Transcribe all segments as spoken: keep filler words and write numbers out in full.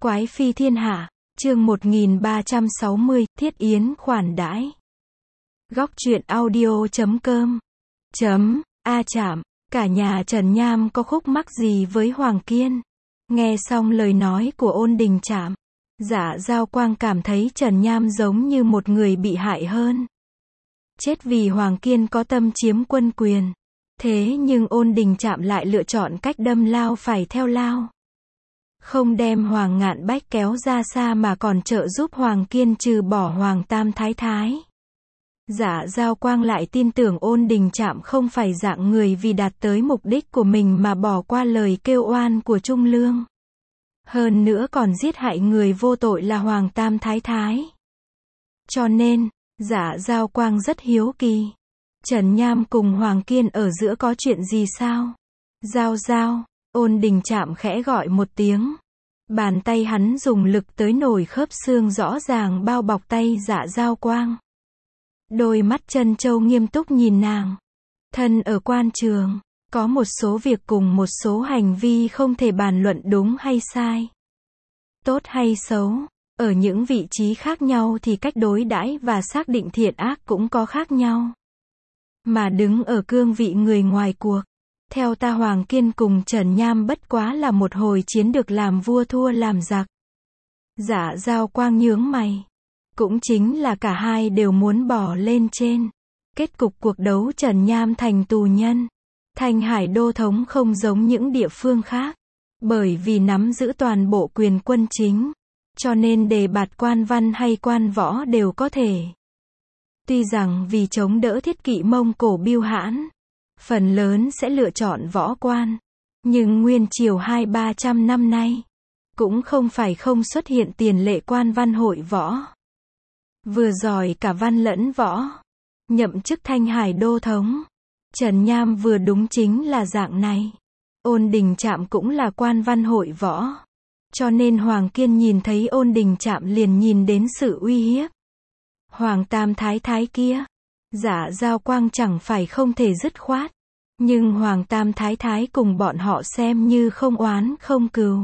Quái phi thiên hạ, chương một nghìn ba trăm sáu mươi, thiết yến khoản đãi. Góc truyện audio chấm com chấm a chạm, cả nhà Trần Nham có khúc mắc gì với Hoàng Kiên? Nghe xong lời nói của Ôn Đình Trạm, Dạ Giao Quang cảm thấy Trần Nham giống như một người bị hại hơn. Chết vì Hoàng Kiên có tâm chiếm quân quyền. Thế nhưng Ôn Đình Trạm lại lựa chọn cách đâm lao phải theo lao. Không đem Hoàng Ngạn Bách kéo ra xa mà còn trợ giúp Hoàng Kiên trừ bỏ Hoàng Tam Thái Thái. Dạ Giao Quang lại tin tưởng Ôn Đình Trạm không phải dạng người vì đạt tới mục đích của mình mà bỏ qua lời kêu oan của Trung Lương. Hơn nữa còn giết hại người vô tội là Hoàng Tam Thái Thái. Cho nên, Dạ Giao Quang rất hiếu kỳ. Trần Nham cùng Hoàng Kiên ở giữa có chuyện gì sao? Giao Giao, Ôn Đình Trạm khẽ gọi một tiếng. Bàn tay hắn dùng lực tới nổi khớp xương rõ ràng bao bọc tay Dạ Giao Quang. Đôi mắt trân châu nghiêm túc nhìn nàng. Thân ở quan trường, có một số việc cùng một số hành vi không thể bàn luận đúng hay sai, tốt hay xấu. Ở những vị trí khác nhau thì cách đối đãi và xác định thiện ác cũng có khác nhau. Mà đứng ở cương vị người ngoài cuộc, theo ta Hoàng Kiên cùng Trần Nham bất quá là một hồi chiến được làm vua thua làm giặc. Dạ Giao Quang nhướng mày. Cũng chính là cả hai đều muốn bỏ lên trên. Kết cục cuộc đấu Trần Nham thành tù nhân. Thanh Hải đô thống không giống những địa phương khác. Bởi vì nắm giữ toàn bộ quyền quân chính. Cho nên đề bạt quan văn hay quan võ đều có thể. Tuy rằng vì chống đỡ thiết kỵ Mông Cổ Bưu Hãn, phần lớn sẽ lựa chọn võ quan. Nhưng nguyên triều hai ba trăm năm nay, cũng không phải không xuất hiện tiền lệ quan văn hội võ. Vừa giỏi cả văn lẫn võ. Nhậm chức Thanh Hải đô thống. Trần Nham vừa đúng chính là dạng này. Ôn Đình Trạm cũng là quan văn hội võ. Cho nên Hoàng Kiên nhìn thấy Ôn Đình Trạm liền nhìn đến sự uy hiếp. Hoàng Tam Thái Thái kia, Dạ Giao Quang chẳng phải không thể dứt khoát. Nhưng Hoàng Tam Thái Thái cùng bọn họ xem như không oán không cừu.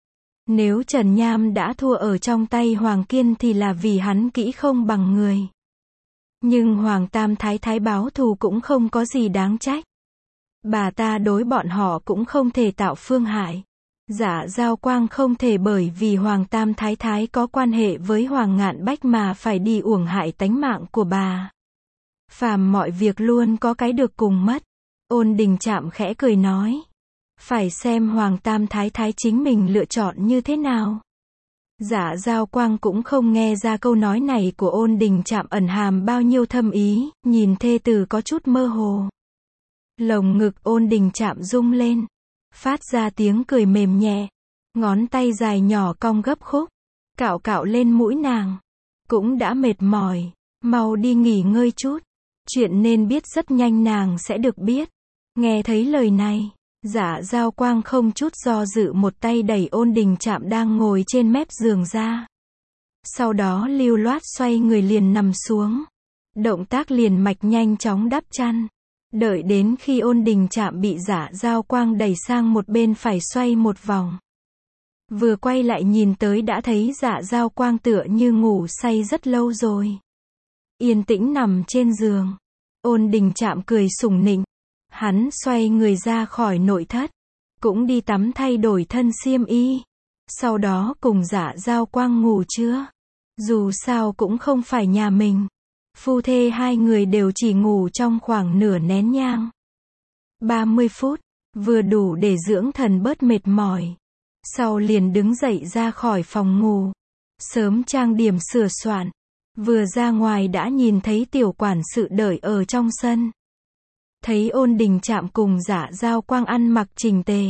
Nếu Trần Nham đã thua ở trong tay Hoàng Kiên thì là vì hắn kỹ không bằng người. Nhưng Hoàng Tam Thái Thái báo thù cũng không có gì đáng trách. Bà ta đối bọn họ cũng không thể tạo phương hại. Dạ Giao Quang không thể bởi vì Hoàng Tam Thái Thái có quan hệ với Hoàng Ngạn Bách mà phải đi uổng hại tánh mạng của bà. Phàm mọi việc luôn có cái được cùng mất. Ôn Đình Trạm khẽ cười nói. Phải xem Hoàng Tam Thái Thái chính mình lựa chọn như thế nào. Dạ Giao Quang cũng không nghe ra câu nói này của Ôn Đình Trạm ẩn hàm bao nhiêu thâm ý, nhìn thê tử có chút mơ hồ. Lồng ngực Ôn Đình Trạm rung lên, phát ra tiếng cười mềm nhẹ, ngón tay dài nhỏ cong gấp khúc, cạo cạo lên mũi nàng. Cũng đã mệt mỏi, mau đi nghỉ ngơi chút, chuyện nên biết rất nhanh nàng sẽ được biết. Nghe thấy lời này, Dạ Giao Quang không chút do dự một tay đẩy Ôn Đình Trạm đang ngồi trên mép giường ra. Sau đó lưu loát xoay người liền nằm xuống. Động tác liền mạch nhanh chóng đắp chăn. Đợi đến khi Ôn Đình Trạm bị Dạ Giao Quang đẩy sang một bên phải xoay một vòng. Vừa quay lại nhìn tới đã thấy Dạ Giao Quang tựa như ngủ say rất lâu rồi. Yên tĩnh nằm trên giường. Ôn Đình Trạm cười sủng nịnh. Hắn xoay người ra khỏi nội thất, cũng đi tắm thay đổi thân xiêm y. Sau đó cùng Dạ Giao Quang ngủ trưa. Dù sao cũng không phải nhà mình. Phu thê hai người đều chỉ ngủ trong khoảng nửa nén nhang. ba mươi phút, vừa đủ để dưỡng thần bớt mệt mỏi. Sau liền đứng dậy ra khỏi phòng ngủ. Sớm trang điểm sửa soạn. Vừa ra ngoài đã nhìn thấy tiểu quản sự đợi ở trong sân. Thấy Ôn Đình Trạm cùng Dạ Giao Quang ăn mặc chỉnh tề,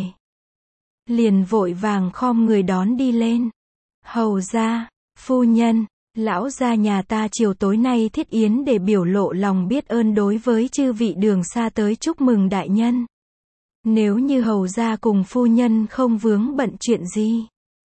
liền vội vàng khom người đón đi lên. Hầu gia, phu nhân, lão gia nhà ta chiều tối nay thiết yến để biểu lộ lòng biết ơn đối với chư vị đường xa tới chúc mừng đại nhân. Nếu như hầu gia cùng phu nhân không vướng bận chuyện gì,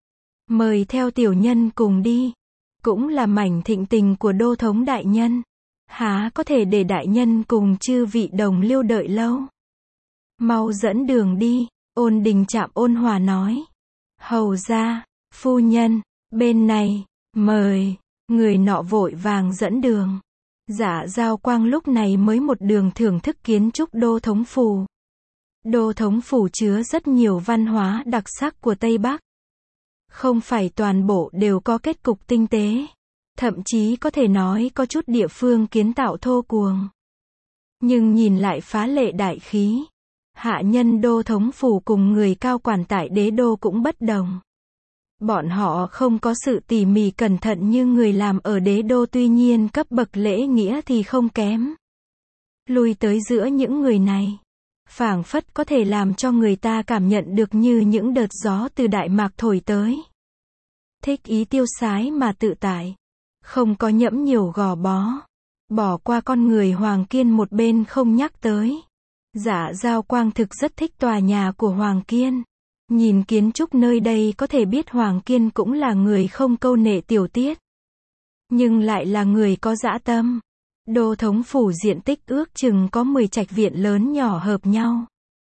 mời theo tiểu nhân cùng đi. Cũng là mảnh thịnh tình của đô thống đại nhân. Há có thể để đại nhân cùng chư vị đồng liêu đợi lâu. Mau dẫn đường đi, Ôn Đình Trạm ôn hòa nói. Hầu gia, Phu nhân, bên này, mời. Người nọ vội vàng dẫn đường. Dạ Giao Quang lúc này mới một đường thưởng thức kiến trúc Đô Thống Phủ. Đô Thống Phủ chứa rất nhiều văn hóa đặc sắc của Tây Bắc. Không phải toàn bộ đều có kết cục tinh tế. Thậm chí có thể nói có chút địa phương kiến tạo thô cuồng. Nhưng nhìn lại phá lệ đại khí. Hạ nhân Đô Thống Phủ cùng người cao quản tại đế đô cũng bất đồng. Bọn họ không có sự tỉ mỉ cẩn thận như người làm ở đế đô, tuy nhiên cấp bậc lễ nghĩa thì không kém. Lui tới giữa những người này, phảng phất có thể làm cho người ta cảm nhận được như những đợt gió từ Đại Mạc thổi tới. Thích ý tiêu sái mà tự tại, không có nhẫm nhiều gò bó. Bỏ qua con người Hoàng Kiên một bên không nhắc tới. Dạ Giao Quang thực rất thích tòa nhà của Hoàng Kiên. Nhìn kiến trúc nơi đây có thể biết Hoàng Kiên cũng là người không câu nệ tiểu tiết. Nhưng lại là người có dã tâm. Đô Thống Phủ diện tích ước chừng có mười trạch viện lớn nhỏ hợp nhau.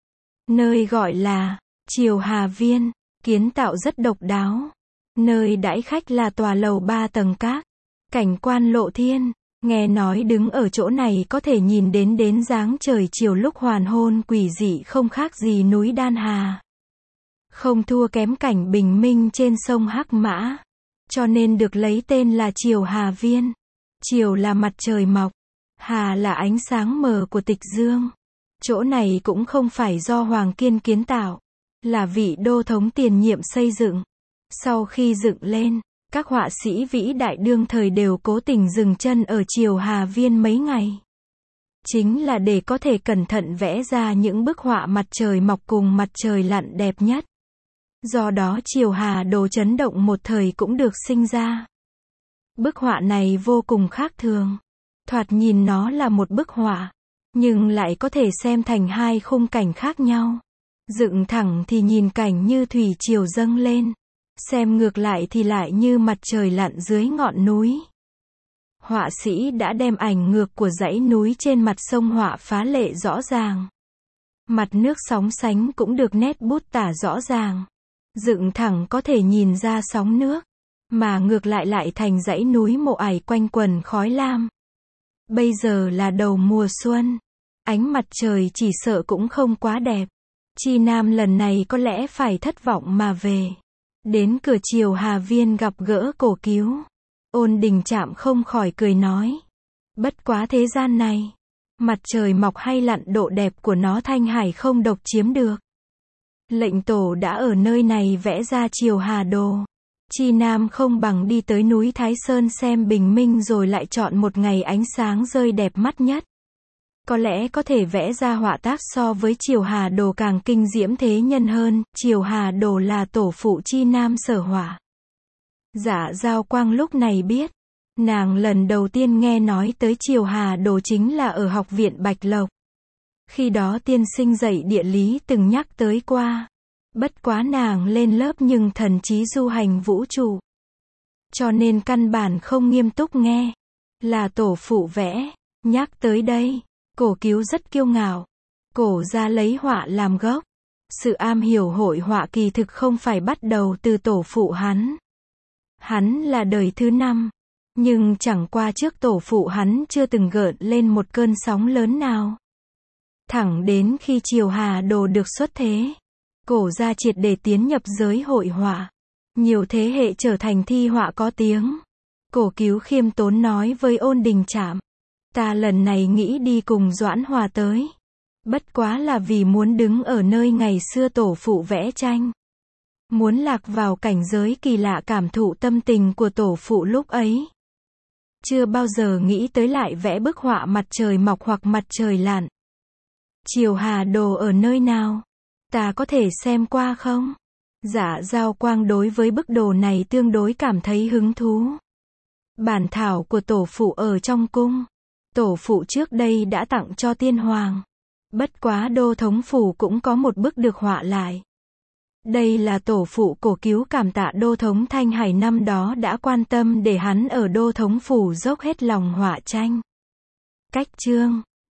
Nơi gọi là Triều Hà Viên, kiến tạo rất độc đáo. Nơi đãi khách là tòa lầu ba tầng các. Cảnh quan lộ thiên. Nghe nói đứng ở chỗ này có thể nhìn đến đến dáng trời chiều lúc hoàn hôn quỷ dị không khác gì núi Đan Hà. Không thua kém cảnh bình minh trên sông Hắc Mã. Cho nên được lấy tên là Triều Hà Viên. Triều là mặt trời mọc. Hà là ánh sáng mờ của tịch dương. Chỗ này cũng không phải do Hoàng Kiên kiến tạo. Là vị đô thống tiền nhiệm xây dựng. Sau khi dựng lên, các họa sĩ vĩ đại đương thời đều cố tình dừng chân ở Triều Hà Viên mấy ngày. Chính là để có thể cẩn thận vẽ ra những bức họa mặt trời mọc cùng mặt trời lặn đẹp nhất. Do đó Triều Hà Đồ chấn động một thời cũng được sinh ra. Bức họa này vô cùng khác thường. Thoạt nhìn nó là một bức họa, nhưng lại có thể xem thành hai khung cảnh khác nhau. Dựng thẳng thì nhìn cảnh như thủy triều dâng lên. Xem ngược lại thì lại như mặt trời lặn dưới ngọn núi. Họa sĩ đã đem ảnh ngược của dãy núi trên mặt sông họa phá lệ rõ ràng. Mặt nước sóng sánh cũng được nét bút tả rõ ràng. Dựng thẳng có thể nhìn ra sóng nước, mà ngược lại lại thành dãy núi mộ ải quanh quần khói lam. Bây giờ là đầu mùa xuân, ánh mặt trời chỉ sợ cũng không quá đẹp. Chi Nam lần này có lẽ phải thất vọng mà về. Đến cửa Triều Hà Viên gặp gỡ Cổ Cứu. Ôn Đình Trạm không khỏi cười nói. Bất quá thế gian này, mặt trời mọc hay lặn độ đẹp của nó Thanh Hải không độc chiếm được. Lệnh tổ đã ở nơi này vẽ ra Triều Hà Đồ. Chi Nam không bằng đi tới núi Thái Sơn xem bình minh rồi lại chọn một ngày ánh sáng rơi đẹp mắt nhất. Có lẽ có thể vẽ ra họa tác so với Triều Hà Đồ càng kinh diễm thế nhân hơn. Triều Hà Đồ là tổ phụ Chi Nam sở họa. Dạ Giao Quang lúc này biết. Nàng lần đầu tiên nghe nói tới Triều Hà Đồ chính là ở học viện Bạch Lộc. Khi đó tiên sinh dạy địa lý từng nhắc tới qua. Bất quá nàng lên lớp nhưng thần trí du hành vũ trụ. Cho nên căn bản không nghiêm túc nghe. Là tổ phụ vẽ. Nhắc tới đây, Cổ Cứu rất kiêu ngạo. Cổ ra lấy họa làm gốc. Sự am hiểu hội họa kỳ thực không phải bắt đầu từ tổ phụ hắn. Hắn là đời thứ năm. Nhưng chẳng qua trước tổ phụ hắn chưa từng gợn lên một cơn sóng lớn nào. Thẳng đến khi Triều Hà Đồ được xuất thế, Cổ gia triệt để tiến nhập giới hội họa. Nhiều thế hệ trở thành thi họa có tiếng. Cổ Cứu khiêm tốn nói với Ôn Đình Trạm. Ta lần này nghĩ đi cùng Doãn Hòa tới. Bất quá là vì muốn đứng ở nơi ngày xưa tổ phụ vẽ tranh. Muốn lạc vào cảnh giới kỳ lạ cảm thụ tâm tình của tổ phụ lúc ấy. Chưa bao giờ nghĩ tới lại vẽ bức họa mặt trời mọc hoặc mặt trời lặn. Triều Hà Đồ ở nơi nào? Ta có thể xem qua không? Dạ Giao Quang đối với bức đồ này tương đối cảm thấy hứng thú. Bản thảo của tổ phụ ở trong cung. Tổ phụ trước đây đã tặng cho tiên hoàng. Bất quá Đô Thống Phủ cũng có một bức được họa lại. Đây là tổ phụ Cổ Cứu cảm tạ Đô Thống Thanh Hải năm đó đã quan tâm để hắn ở Đô Thống Phủ dốc hết lòng họa tranh. Cách chương